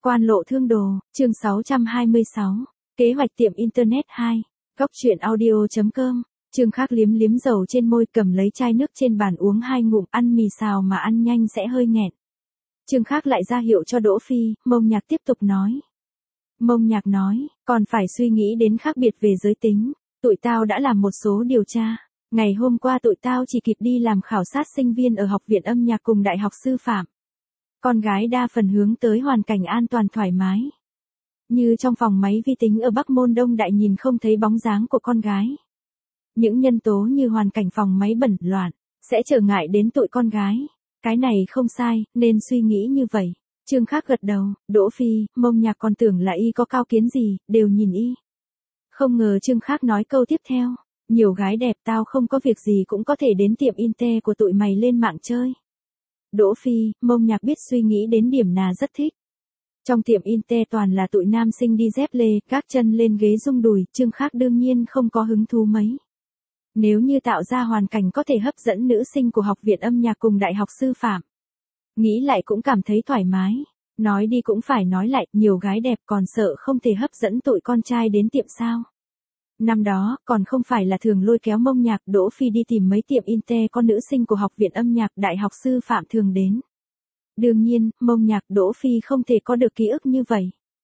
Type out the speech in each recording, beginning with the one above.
Quan lộ thương đồ, chương 626. Kế hoạch tiệm Internet 2. Góc truyện audio.com. Trương Khắc liếm liếm dầu trên môi, cầm lấy chai nước trên bàn uống 2 ngụm, ăn mì xào mà ăn nhanh sẽ hơi nghẹn. Trương Khắc lại ra hiệu cho Đỗ Phi, Mông Nhạc tiếp tục nói. Mông Nhạc nói, còn phải suy nghĩ đến khác biệt về giới tính. Tụi tao đã làm một số điều tra. Ngày hôm qua tụi tao chỉ kịp đi làm khảo sát sinh viên ở học viện âm nhạc cùng đại học sư phạm. Con gái đa phần hướng tới hoàn cảnh an toàn thoải mái. Như trong phòng máy vi tính ở Bắc Môn Đông Đại nhìn không thấy bóng dáng của con gái. Những nhân tố như hoàn cảnh phòng máy bẩn loạn, sẽ trở ngại đến tụi con gái. Cái này không sai, nên suy nghĩ như vậy. Trương Khắc gật đầu, Đỗ Phi, Mông Nhạc còn tưởng là y có cao kiến gì, đều nhìn y. Không ngờ Trương Khắc nói câu tiếp theo, nhiều gái đẹp tao không có việc gì cũng có thể đến tiệm Inte của tụi mày lên mạng chơi. Đỗ Phi, Mông Nhạc biết suy nghĩ đến điểm nào rất thích. Trong tiệm Inte toàn là tụi nam sinh đi dép lê, các chân lên ghế rung đùi, Trương Khắc đương nhiên không có hứng thú mấy. Nếu như tạo ra hoàn cảnh có thể hấp dẫn nữ sinh của học viện âm nhạc cùng đại học sư phạm. Nghĩ lại cũng cảm thấy thoải mái. Nói đi cũng phải nói lại, nhiều gái đẹp còn sợ không thể hấp dẫn tụi con trai đến tiệm sao. Năm đó, còn không phải là thường lôi kéo Mông Nhạc, Đỗ Phi đi tìm mấy tiệm Inte con nữ sinh của học viện âm nhạc, đại học sư phạm thường đến. Đương nhiên, Mông Nhạc, Đỗ Phi không thể có được ký ức như vậy.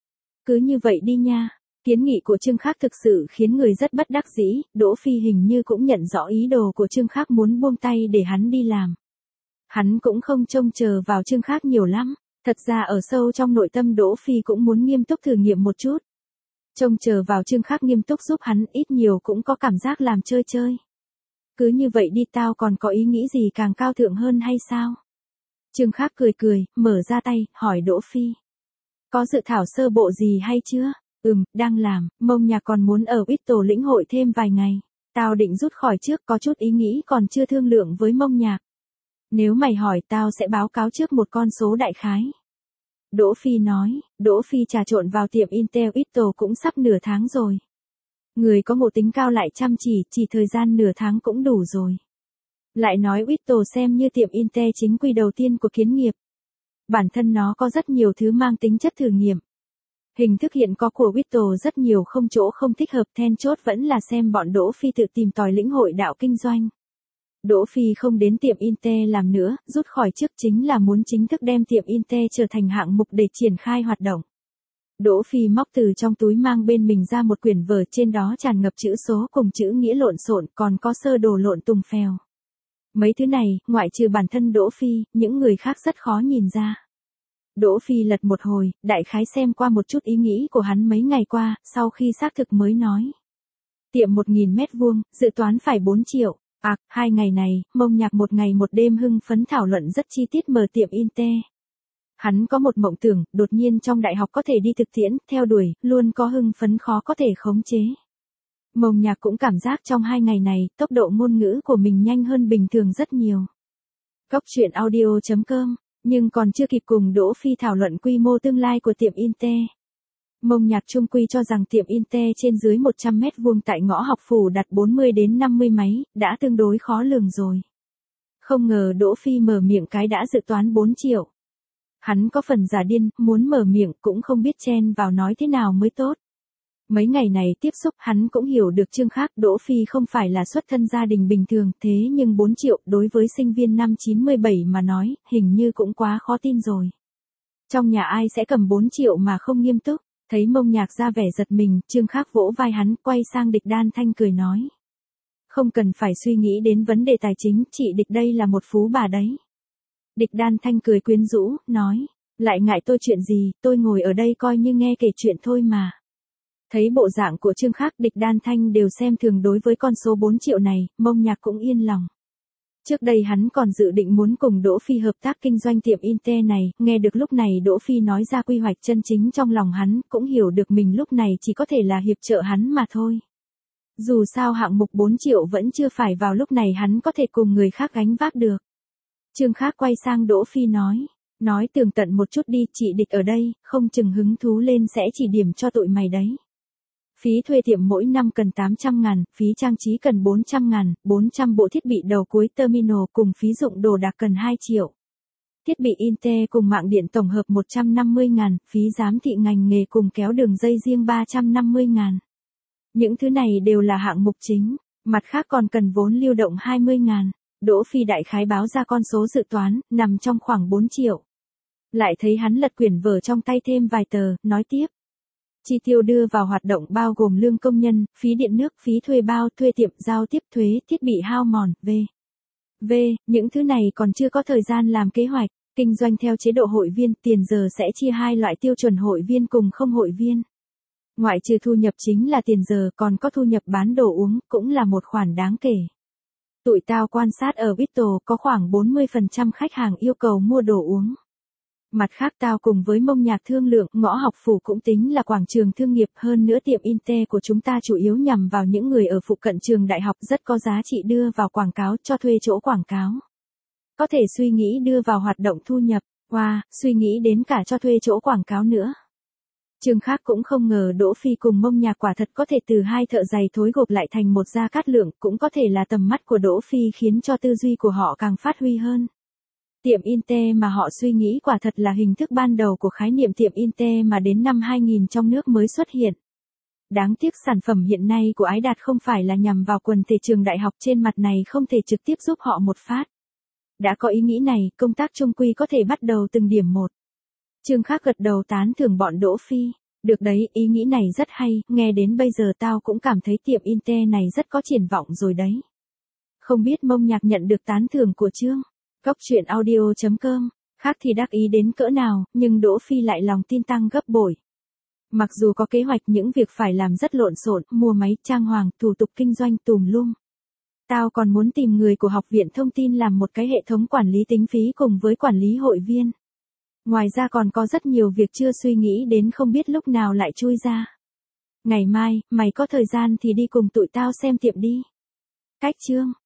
Cứ như vậy đi nha. Kiến nghị của Trương Khắc thực sự khiến người rất bất đắc dĩ, Đỗ Phi hình như cũng nhận rõ ý đồ của Trương Khắc muốn buông tay để hắn đi làm. Hắn cũng không trông chờ vào Trương Khắc nhiều lắm, thật ra ở sâu trong nội tâm Đỗ Phi cũng muốn nghiêm túc thử nghiệm một chút. Trông chờ vào Trương Khắc nghiêm túc giúp hắn ít nhiều cũng có cảm giác làm chơi chơi. Cứ như vậy đi, tao còn có ý nghĩ gì càng cao thượng hơn hay sao? Trương Khắc cười cười, mở ra tay, hỏi Đỗ Phi. Có dự thảo sơ bộ gì hay chưa? Đang làm, Mông Nhạc còn muốn ở Whittle lĩnh hội thêm vài ngày. Tao định rút khỏi trước, có chút ý nghĩ còn chưa thương lượng với Mông Nhạc. Nếu mày hỏi tao sẽ báo cáo trước một con số đại khái. Đỗ Phi nói, Đỗ Phi trà trộn vào tiệm Intel Whittle cũng sắp nửa tháng rồi. Người có ngộ tính cao lại chăm chỉ thời gian nửa tháng cũng đủ rồi. Lại nói Whittle xem như tiệm Intel chính quy đầu tiên của kiến nghiệp. Bản thân nó có rất nhiều thứ mang tính chất thử nghiệm. Hình thức hiện có của Whittle rất nhiều không chỗ không thích hợp, then chốt vẫn là xem bọn Đỗ Phi tự tìm tòi lĩnh hội đạo kinh doanh. Đỗ Phi không đến tiệm Inte làm nữa, rút khỏi trước chính là muốn chính thức đem tiệm Inte trở thành hạng mục để triển khai hoạt động. Đỗ Phi móc từ trong túi mang bên mình ra một quyển vở, trên đó tràn ngập chữ số cùng chữ nghĩa lộn xộn, còn có sơ đồ lộn tùng phèo. Mấy thứ này, ngoại trừ bản thân Đỗ Phi, những người khác rất khó nhìn ra. Đỗ Phi lật một hồi, đại khái xem qua một chút ý nghĩ của hắn mấy ngày qua, sau khi xác thực mới nói. Tiệm 1000 mét vuông, dự toán phải 4 triệu. 2 ngày này, Mông Nhạc một ngày một đêm hưng phấn thảo luận rất chi tiết mở tiệm Inte. Hắn có một mộng tưởng, đột nhiên trong đại học có thể đi thực tiễn, theo đuổi, luôn có hưng phấn khó có thể khống chế. Mông Nhạc cũng cảm giác trong 2 ngày này, tốc độ ngôn ngữ của mình nhanh hơn bình thường rất nhiều. Góc truyện audio.com. Nhưng còn chưa kịp cùng Đỗ Phi thảo luận quy mô tương lai của tiệm Inte. Mông Nhạc trung quy cho rằng tiệm Inte trên dưới 100 mét vuông tại ngõ học phủ đặt 40 đến 50 máy, đã tương đối khó lường rồi. Không ngờ Đỗ Phi mở miệng cái đã dự toán 4 triệu. Hắn có phần giả điên, muốn mở miệng cũng không biết chen vào nói thế nào mới tốt. Mấy ngày này tiếp xúc hắn cũng hiểu được Trương Khắc, Đỗ Phi không phải là xuất thân gia đình bình thường, thế nhưng 4 triệu đối với sinh viên năm 97 mà nói, hình như cũng quá khó tin rồi. Trong nhà ai sẽ cầm 4 triệu mà không nghiêm túc, thấy Mông Nhạc ra vẻ giật mình, Trương Khắc vỗ vai hắn, quay sang Địch Đan Thanh cười nói. Không cần phải suy nghĩ đến vấn đề tài chính, chị Địch đây là một phú bà đấy. Địch Đan Thanh cười quyến rũ, nói, lại ngại tôi chuyện gì, tôi ngồi ở đây coi như nghe kể chuyện thôi mà. Thấy bộ dạng của Trương Khắc, Địch Đan Thanh đều xem thường đối với con số 4 triệu này, Mông Nhạc cũng yên lòng. Trước đây hắn còn dự định muốn cùng Đỗ Phi hợp tác kinh doanh tiệm Inte này, nghe được lúc này Đỗ Phi nói ra quy hoạch chân chính trong lòng hắn, cũng hiểu được mình lúc này chỉ có thể là hiệp trợ hắn mà thôi. Dù sao hạng mục 4 triệu vẫn chưa phải vào lúc này hắn có thể cùng người khác gánh vác được. Trương Khắc quay sang Đỗ Phi nói tường tận một chút đi, chị Địch ở đây, không chừng hứng thú lên sẽ chỉ điểm cho tụi mày đấy. Phí thuê tiệm mỗi năm cần 800.000, phí trang trí cần 400.000, 400 bộ thiết bị đầu cuối terminal cùng phí dụng đồ đạc cần 2 triệu. Thiết bị Intel cùng mạng điện tổng hợp 150.000, phí giám thị ngành nghề cùng kéo đường dây riêng 350.000. Những thứ này đều là hạng mục chính, mặt khác còn cần vốn lưu động 20.000. Đỗ Phi đại khái báo ra con số dự toán, nằm trong khoảng 4 triệu. Lại thấy hắn lật quyển vở trong tay thêm vài tờ, nói tiếp. Chi tiêu đưa vào hoạt động bao gồm lương công nhân, phí điện nước, phí thuê bao, thuê tiệm, giao tiếp thuế, thiết bị hao mòn, v. Những thứ này còn chưa có thời gian làm kế hoạch. Kinh doanh theo chế độ hội viên, tiền giờ sẽ chia hai loại tiêu chuẩn hội viên cùng không hội viên. Ngoại trừ thu nhập chính là tiền giờ, còn có thu nhập bán đồ uống, cũng là một khoản đáng kể. Tụi tao quan sát ở Vittle có khoảng 40% khách hàng yêu cầu mua đồ uống. Mặt khác tao cùng với Mông Nhạc thương lượng, Ngõ Học Phủ cũng tính là quảng trường thương nghiệp, hơn nữa tiệm Intel của chúng ta chủ yếu nhằm vào những người ở phụ cận trường đại học, rất có giá trị đưa vào quảng cáo, cho thuê chỗ quảng cáo. Có thể suy nghĩ đưa vào hoạt động thu nhập, suy nghĩ đến cả cho thuê chỗ quảng cáo nữa. Chương khác cũng không ngờ Đỗ Phi cùng Mông Nhạc quả thật có thể từ hai thợ giày thối gộp lại thành một Gia Cát Lượng, cũng có thể là tầm mắt của Đỗ Phi khiến cho tư duy của họ càng phát huy hơn. Tiệm Intel mà họ suy nghĩ quả thật là hình thức ban đầu của khái niệm tiệm Intel mà đến năm 2000 trong nước mới xuất hiện. Đáng tiếc sản phẩm hiện nay của Ái Đạt không phải là nhằm vào quần thể trường đại học, trên mặt này không thể trực tiếp giúp họ một phát. Đã có ý nghĩ này, công tác chung quy có thể bắt đầu từng điểm một. Trương Khác gật đầu tán thưởng bọn Đỗ Phi. Được đấy, ý nghĩ này rất hay, nghe đến bây giờ tao cũng cảm thấy tiệm Intel này rất có triển vọng rồi đấy. Không biết Mông Nhạc nhận được tán thưởng của Trương. Góc truyện audio.com, Khác thì đắc ý đến cỡ nào, nhưng Đỗ Phi lại lòng tin tăng gấp bội. Mặc dù có kế hoạch những việc phải làm rất lộn xộn, mua máy, trang hoàng, thủ tục kinh doanh tùm lum. Tao còn muốn tìm người của học viện thông tin làm một cái hệ thống quản lý tính phí cùng với quản lý hội viên. Ngoài ra còn có rất nhiều việc chưa suy nghĩ đến, không biết lúc nào lại chui ra. Ngày mai, mày có thời gian thì đi cùng tụi tao xem tiệm đi. Cách Trương.